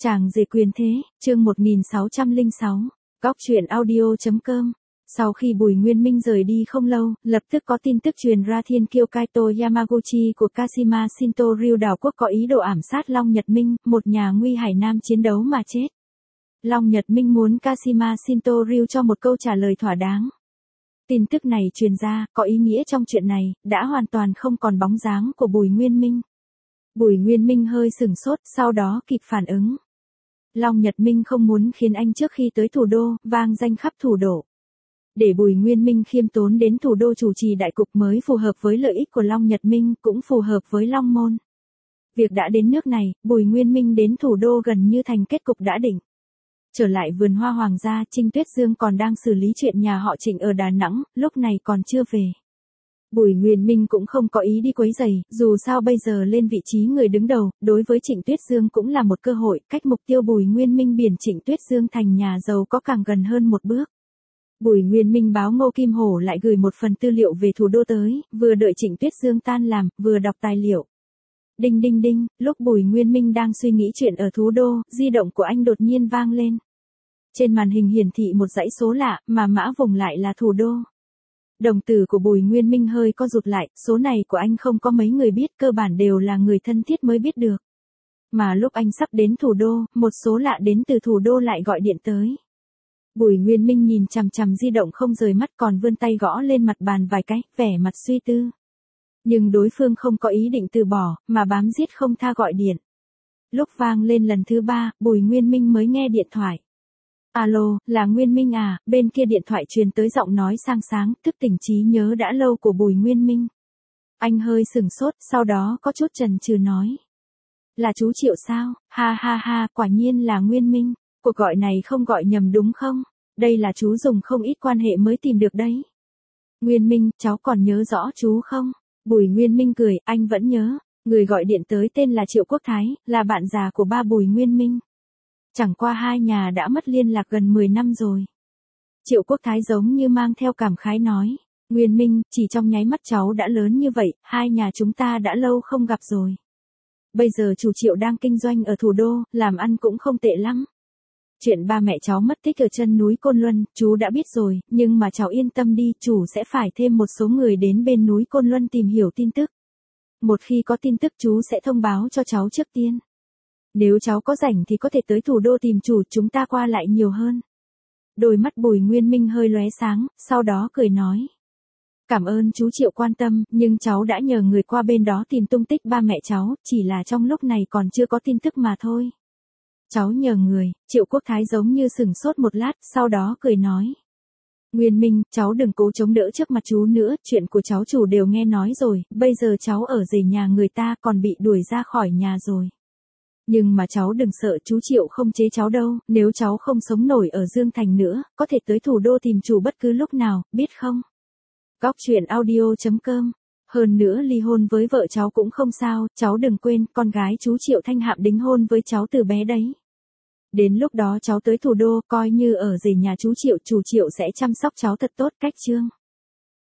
Chàng rể quyền thế, chương 1606, góc truyện audio.com. Sau khi Bùi Nguyên Minh rời đi không lâu, lập tức có tin tức truyền ra Thiên Kiêu Kaito Yamaguchi của Kashima Shinto Ryu đảo quốc có ý đồ ảm sát Long Nhật Minh, một nhà nguy hải nam chiến đấu mà chết. Long Nhật Minh muốn Kashima Shinto Ryu cho một câu trả lời thỏa đáng. Tin tức này truyền ra, có ý nghĩa trong chuyện này, đã hoàn toàn không còn bóng dáng của Bùi Nguyên Minh. Bùi Nguyên Minh hơi sửng sốt, sau đó kịp phản ứng. Long Nhật Minh không muốn khiến anh trước khi tới thủ đô, vang danh khắp thủ đô. Để Bùi Nguyên Minh khiêm tốn đến thủ đô chủ trì đại cục mới phù hợp với lợi ích của Long Nhật Minh, cũng phù hợp với Long Môn. Việc đã đến nước này, Bùi Nguyên Minh đến thủ đô gần như thành kết cục đã định. Trở lại vườn hoa hoàng gia, Trinh Tuyết Dương còn đang xử lý chuyện nhà họ Trịnh ở Đà Nẵng, lúc này còn chưa về. Bùi Nguyên Minh cũng không có ý đi quấy rầy, dù sao bây giờ lên vị trí người đứng đầu, đối với Trịnh Tuyết Dương cũng là một cơ hội, cách mục tiêu Bùi Nguyên Minh biển Trịnh Tuyết Dương thành nhà giàu có càng gần hơn một bước. Bùi Nguyên Minh báo Ngô Kim Hổ lại gửi một phần tư liệu về thủ đô tới, vừa đợi Trịnh Tuyết Dương tan làm, vừa đọc tài liệu. Đinh đinh đinh, lúc Bùi Nguyên Minh đang suy nghĩ chuyện ở thủ đô, di động của anh đột nhiên vang lên. Trên màn hình hiển thị một dãy số lạ, mà mã vùng lại là thủ đô. Đồng tử của Bùi Nguyên Minh hơi co rụt lại, số này của anh không có mấy người biết, cơ bản đều là người thân thiết mới biết được. Mà lúc anh sắp đến thủ đô, một số lạ đến từ thủ đô lại gọi điện tới. Bùi Nguyên Minh nhìn chằm chằm di động không rời mắt, còn vươn tay gõ lên mặt bàn vài cái, vẻ mặt suy tư. Nhưng đối phương không có ý định từ bỏ, mà bám giết không tha gọi điện. Lúc vang lên lần thứ 3, Bùi Nguyên Minh mới nghe điện thoại. Alo, là Nguyên Minh à? Bên kia điện thoại truyền tới giọng nói sang sáng, thức tỉnh trí nhớ đã lâu của Bùi Nguyên Minh. Anh hơi sửng sốt, sau đó có chút chần chừ nói. Là chú Triệu sao? Ha ha ha, quả nhiên là Nguyên Minh. Cuộc gọi này không gọi nhầm đúng không? Đây là chú dùng không ít quan hệ mới tìm được đấy. Nguyên Minh, cháu còn nhớ rõ chú không? Bùi Nguyên Minh cười, anh vẫn nhớ. Người gọi điện tới tên là Triệu Quốc Thái, là bạn già của ba Bùi Nguyên Minh. Chẳng qua hai nhà đã mất liên lạc gần 10 năm rồi. Triệu Quốc Thái giống như mang theo cảm khái nói. Nguyên Minh, chỉ trong nháy mắt cháu đã lớn như vậy, hai nhà chúng ta đã lâu không gặp rồi. Bây giờ chủ Triệu đang kinh doanh ở thủ đô, làm ăn cũng không tệ lắm. Chuyện ba mẹ cháu mất tích ở chân núi Côn Luân, chú đã biết rồi, nhưng mà cháu yên tâm đi, chủ sẽ phải thêm một số người đến bên núi Côn Luân tìm hiểu tin tức. Một khi có tin tức chú sẽ thông báo cho cháu trước tiên. Nếu cháu có rảnh thì có thể tới thủ đô tìm chủ, chúng ta qua lại nhiều hơn. Đôi mắt Bùi Nguyên Minh hơi lóe sáng, sau đó cười nói. Cảm ơn chú Triệu quan tâm, nhưng cháu đã nhờ người qua bên đó tìm tung tích ba mẹ cháu, chỉ là trong lúc này còn chưa có tin tức mà thôi. Cháu nhờ người, Triệu Quốc Thái giống như sửng sốt một lát, sau đó cười nói. Nguyên Minh, cháu đừng cố chống đỡ trước mặt chú nữa, chuyện của cháu chủ đều nghe nói rồi, bây giờ cháu ở rể nhà người ta còn bị đuổi ra khỏi nhà rồi. Nhưng mà cháu đừng sợ, chú Triệu không chế cháu đâu, nếu cháu không sống nổi ở Dương Thành nữa, có thể tới thủ đô tìm chủ bất cứ lúc nào, biết không? Góc truyện audio.com. Hơn nữa ly hôn với vợ cháu cũng không sao, cháu đừng quên, con gái chú Triệu Thanh Hạm đính hôn với cháu từ bé đấy. Đến lúc đó cháu tới thủ đô, coi như ở rể nhà chú Triệu, chủ Triệu sẽ chăm sóc cháu thật tốt, cách chương.